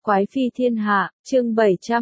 Quái phi thiên hạ, chương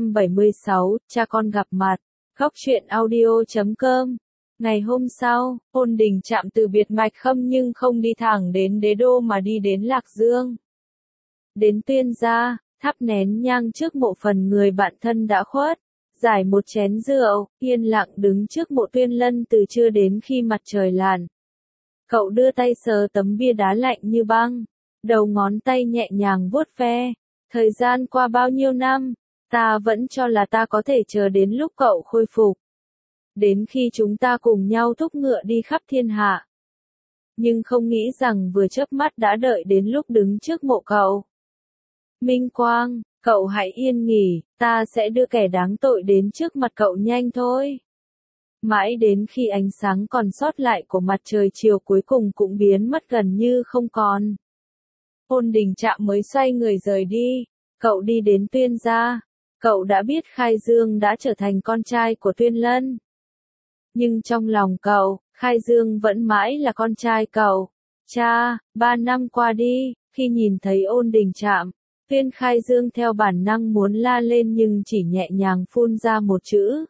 776, cha con gặp mặt. Góc truyện audio.com. Ngày hôm sau, Ôn Đình Trạm từ biệt Mạch Khâm nhưng không đi thẳng đến Đế Đô mà đi đến Lạc Dương. Đến Tuyên gia, thắp nén nhang trước mộ phần người bạn thân đã khuất, giải một chén rượu, yên lặng đứng trước mộ Tuyên Lân từ trưa đến khi mặt trời lặn. Cậu đưa tay sờ tấm bia đá lạnh như băng, đầu ngón tay nhẹ nhàng vuốt ve. Thời gian qua bao nhiêu năm, ta vẫn cho là ta có thể chờ đến lúc cậu khôi phục. Đến khi chúng ta cùng nhau thúc ngựa đi khắp thiên hạ. Nhưng không nghĩ rằng vừa chớp mắt đã đợi đến lúc đứng trước mộ cậu. Minh Quang, cậu hãy yên nghỉ, ta sẽ đưa kẻ đáng tội đến trước mặt cậu nhanh thôi. Mãi đến khi ánh sáng còn sót lại của mặt trời chiều cuối cùng cũng biến mất gần như không còn. Ôn Đình Trạm mới xoay người rời đi, cậu đi đến Tuyên gia, cậu đã biết Khai Dương đã trở thành con trai của Tuyên Lân. Nhưng trong lòng cậu, Khai Dương vẫn mãi là con trai cậu. Cha, 3 năm qua đi, khi nhìn thấy Ôn Đình Trạm, Tuyên Khai Dương theo bản năng muốn la lên nhưng chỉ nhẹ nhàng phun ra một chữ.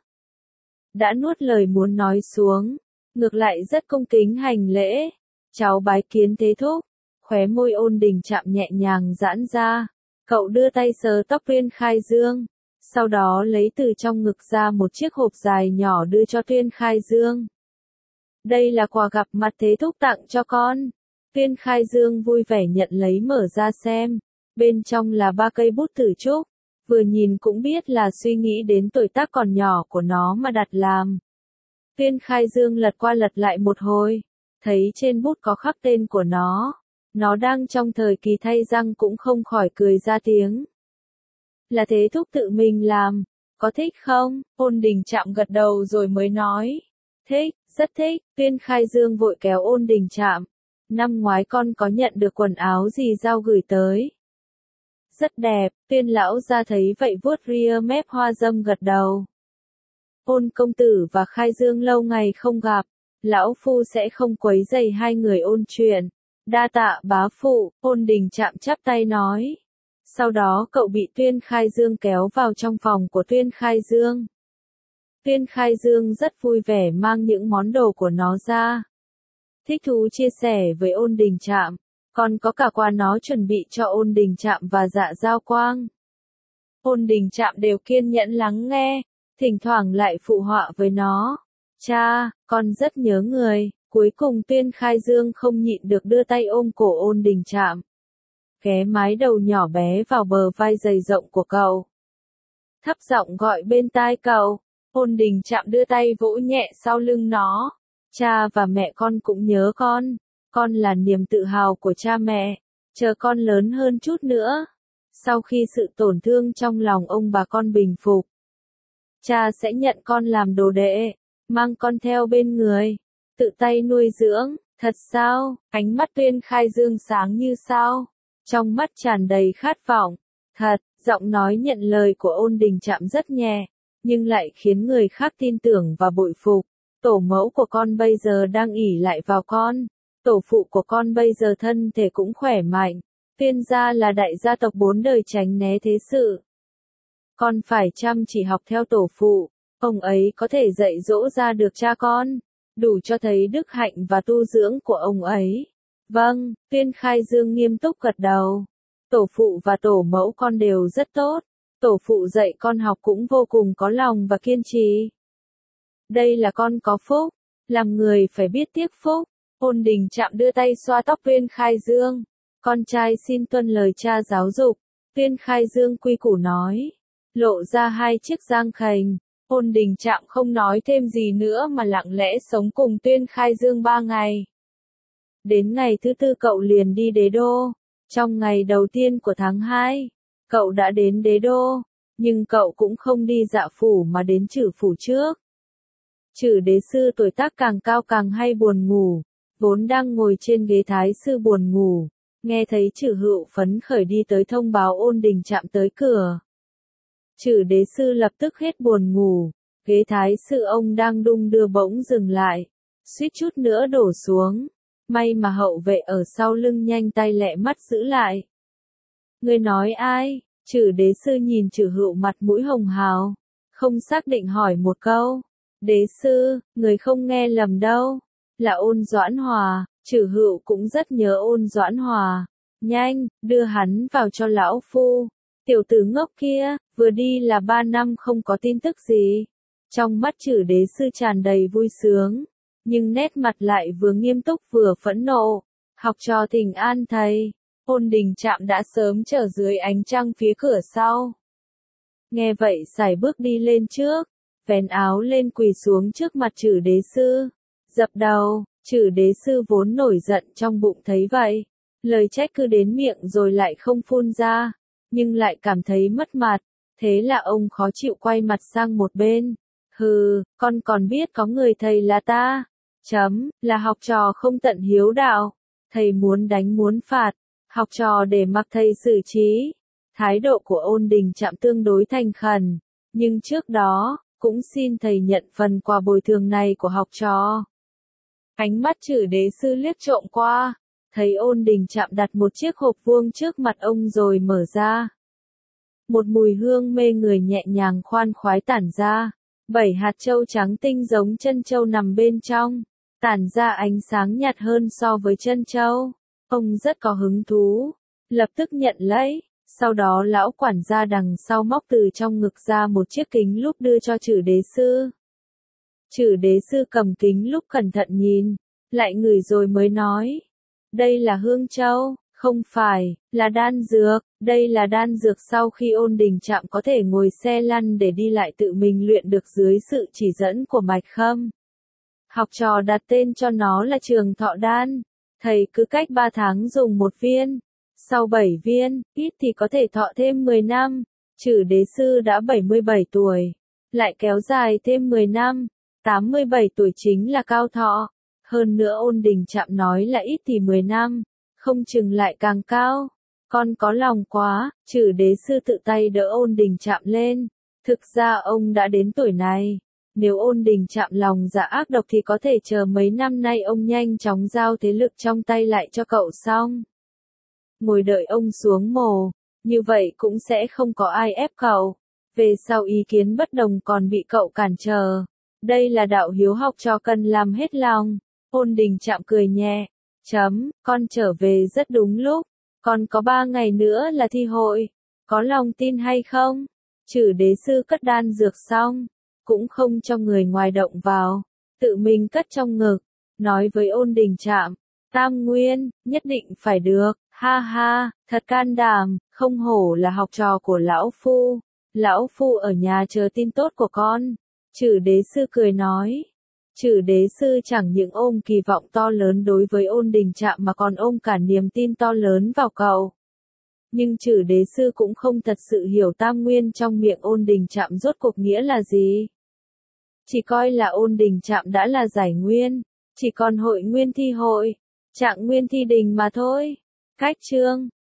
Đã nuốt lời muốn nói xuống, ngược lại rất cung kính hành lễ. Cháu bái kiến thế thúc. Khóe môi Ôn Đình Trạm nhẹ nhàng giãn ra, cậu đưa tay sờ tóc Tuyên Khai Dương, sau đó lấy từ trong ngực ra một chiếc hộp dài nhỏ đưa cho Tuyên Khai Dương. Đây là quà gặp mặt thế thúc tặng cho con. Tuyên Khai Dương vui vẻ nhận lấy mở ra xem, bên trong là 3 cây bút tử trúc, vừa nhìn cũng biết là suy nghĩ đến tuổi tác còn nhỏ của nó mà đặt làm. Tuyên Khai Dương lật qua lật lại một hồi, thấy trên bút có khắc tên của nó. Nó đang trong thời kỳ thay răng cũng không khỏi cười ra tiếng. Là thế thúc tự mình làm, có thích không? Ôn Đình Trạm gật đầu rồi mới nói. Thích, rất thích. Tuyên Khai Dương vội kéo Ôn Đình Trạm. Năm ngoái con có nhận được quần áo gì Giao gửi tới? Rất đẹp. Tuyên lão ra thấy vậy vuốt ria mép hoa dâm gật đầu. Ôn công tử và Khai Dương lâu ngày không gặp, lão phu sẽ không quấy rầy hai người ôn chuyện. Đa tạ bá phụ, Ôn Đình Trạm chắp tay nói. Sau đó cậu bị Tuyên Khai Dương kéo vào trong phòng của Tuyên Khai Dương. Tuyên Khai Dương rất vui vẻ mang những món đồ của nó ra. Thích thú chia sẻ với Ôn Đình Trạm, còn có cả quà nó chuẩn bị cho Ôn Đình Trạm và Dạ Giao Quang. Ôn Đình Trạm đều kiên nhẫn lắng nghe, thỉnh thoảng lại phụ họa với nó. Cha, con rất nhớ người. Cuối cùng Tuyên Khai Dương không nhịn được đưa tay ôm cổ Ôn Đình Trạm. Ghé mái đầu nhỏ bé vào bờ vai dày rộng của cậu. Thấp giọng gọi bên tai cậu. Ôn Đình Trạm đưa tay vỗ nhẹ sau lưng nó. Cha và mẹ con cũng nhớ con. Con là niềm tự hào của cha mẹ. Chờ con lớn hơn chút nữa. Sau khi sự tổn thương trong lòng ông bà con bình phục, cha sẽ nhận con làm đồ đệ, mang con theo bên người. Tự tay nuôi dưỡng, thật sao? Ánh mắt Tuyên Khai Dương sáng như sao, trong mắt tràn đầy khát vọng. Thật, giọng nói nhận lời của Ôn Đình Trạm rất nhẹ, nhưng lại khiến người khác tin tưởng và bội phục. Tổ mẫu của con bây giờ đang ỷ lại vào con, tổ phụ của con bây giờ thân thể cũng khỏe mạnh. Tuyên gia là đại gia tộc 4 đời tránh né thế sự. Con phải chăm chỉ học theo tổ phụ, ông ấy có thể dạy dỗ ra được cha con. Đủ cho thấy đức hạnh và tu dưỡng của ông ấy. Vâng, Tuyên Khai Dương nghiêm túc gật đầu. Tổ phụ và tổ mẫu con đều rất tốt. Tổ phụ dạy con học cũng vô cùng có lòng và kiên trì. Đây là con có phúc. Làm người phải biết tiếc phúc. Ôn Đình Trạm đưa tay xoa tóc Tuyên Khai Dương. Con trai xin tuân lời cha giáo dục. Tuyên Khai Dương quy củ nói. Lộ ra 2 chiếc răng khènh. Ôn Đình Trạm không nói thêm gì nữa mà lặng lẽ sống cùng Tuyên Khai Dương 3 ngày. Đến ngày thứ 4 cậu liền đi Đế Đô. Trong ngày đầu tiên của tháng 2, cậu đã đến Đế Đô, nhưng cậu cũng không đi Dạ phủ mà đến Trử phủ trước. Trử đế sư tuổi tác càng cao càng hay buồn ngủ, vốn đang ngồi trên ghế thái sư buồn ngủ, nghe thấy Trử Hựu phấn khởi đi tới thông báo Ôn Đình Trạm tới cửa. Trử đế sư lập tức hết buồn ngủ, ghế thái sư ông đang đung đưa bỗng dừng lại, suýt chút nữa đổ xuống, may mà hậu vệ ở sau lưng nhanh tay lẹ mắt giữ lại. Người nói ai? Chử đế sư nhìn Chử Hựu mặt mũi hồng hào, không xác định hỏi một câu. Đế sư, người không nghe lầm đâu, là Ôn Doãn Hòa. Chử Hựu cũng rất nhớ Ôn Doãn Hòa. Nhanh, đưa hắn vào cho lão phu. Tiểu tử ngốc kia, vừa đi là 3 năm không có tin tức gì. Trong mắt Chử đế sư tràn đầy vui sướng, nhưng nét mặt lại vừa nghiêm túc vừa phẫn nộ. Học trò thỉnh an thầy. Ôn Đình Trạm đã sớm chờ dưới ánh trăng phía cửa sau. Nghe vậy sải bước đi lên trước, vén áo lên quỳ xuống trước mặt Chử đế sư, dập đầu. Chử đế sư vốn nổi giận trong bụng thấy vậy, lời trách cứ đến miệng rồi lại không phun ra, nhưng lại cảm thấy mất mặt, thế là ông khó chịu quay mặt sang một bên. Hừ, con còn biết có người thầy là ta, là học trò không tận hiếu đạo, thầy muốn đánh muốn phạt, học trò để mặc thầy xử trí. Thái độ của Ôn Đình Trạm tương đối thành khẩn, nhưng trước đó, cũng xin thầy nhận phần quà bồi thường này của học trò. Ánh mắt Chử đế sư liếc trộm qua, thấy Ôn Đình Trạm đặt một chiếc hộp vuông trước mặt ông rồi mở ra. Một mùi hương mê người nhẹ nhàng khoan khoái tản ra, 7 hạt châu trắng tinh giống chân châu nằm bên trong, tản ra ánh sáng nhạt hơn so với chân châu. Ông rất có hứng thú, lập tức nhận lấy, sau đó lão quản gia đằng sau móc từ trong ngực ra một chiếc kính lúp đưa cho Chử đế sư. Chử đế sư cầm kính lúp cẩn thận nhìn, lại ngửi rồi mới nói. Đây là hương châu, không phải, là đan dược, đây là đan dược sau khi Ôn Đình Trạm có thể ngồi xe lăn để đi lại tự mình luyện được dưới sự chỉ dẫn của Bạch Khâm. Học trò đặt tên cho nó là Trường Thọ Đan, thầy cứ cách 3 tháng dùng một viên, sau 7 viên, ít thì có thể thọ thêm 10 năm. Chử đế sư đã 77 tuổi, lại kéo dài thêm 10 năm. 87 tuổi chính là cao thọ, hơn nữa Ôn Đình Trạm nói là ít thì 10 năm, không chừng lại càng cao. Con có lòng quá, Chử đế sư tự tay đỡ Ôn Đình Trạm lên. Thực ra ông đã đến tuổi này, nếu Ôn Đình Trạm lòng dạ ác độc thì có thể chờ mấy năm nay ông nhanh chóng giao thế lực trong tay lại cho cậu xong. Ngồi đợi ông xuống mồ, như vậy cũng sẽ không có ai ép cậu. Về sau ý kiến bất đồng còn bị cậu cản trở. Đây là đạo hiếu học trò cần làm hết lòng. Ôn Đình Trạm cười nhẹ. Con trở về rất đúng lúc. Còn có 3 ngày nữa là thi hội. Có lòng tin hay không? Chử đế sư cất đan dược xong, cũng không cho người ngoài động vào, tự mình cất trong ngực, nói với Ôn Đình Trạm. Tam Nguyên, nhất định phải được, ha ha, thật can đảm, không hổ là học trò của lão phu. Lão phu ở nhà chờ tin tốt của con. Chử đế sư cười nói. Chử đế sư chẳng những ôm kỳ vọng to lớn đối với Ôn Đình Trạm mà còn ôm cả niềm tin to lớn vào cậu. Nhưng Chử đế sư cũng không thật sự hiểu Tam Nguyên trong miệng Ôn Đình Trạm rốt cuộc nghĩa là gì. Chỉ coi là Ôn Đình Trạm đã là giải nguyên, chỉ còn hội nguyên thi hội, trạng nguyên thi đình mà thôi. Cách chương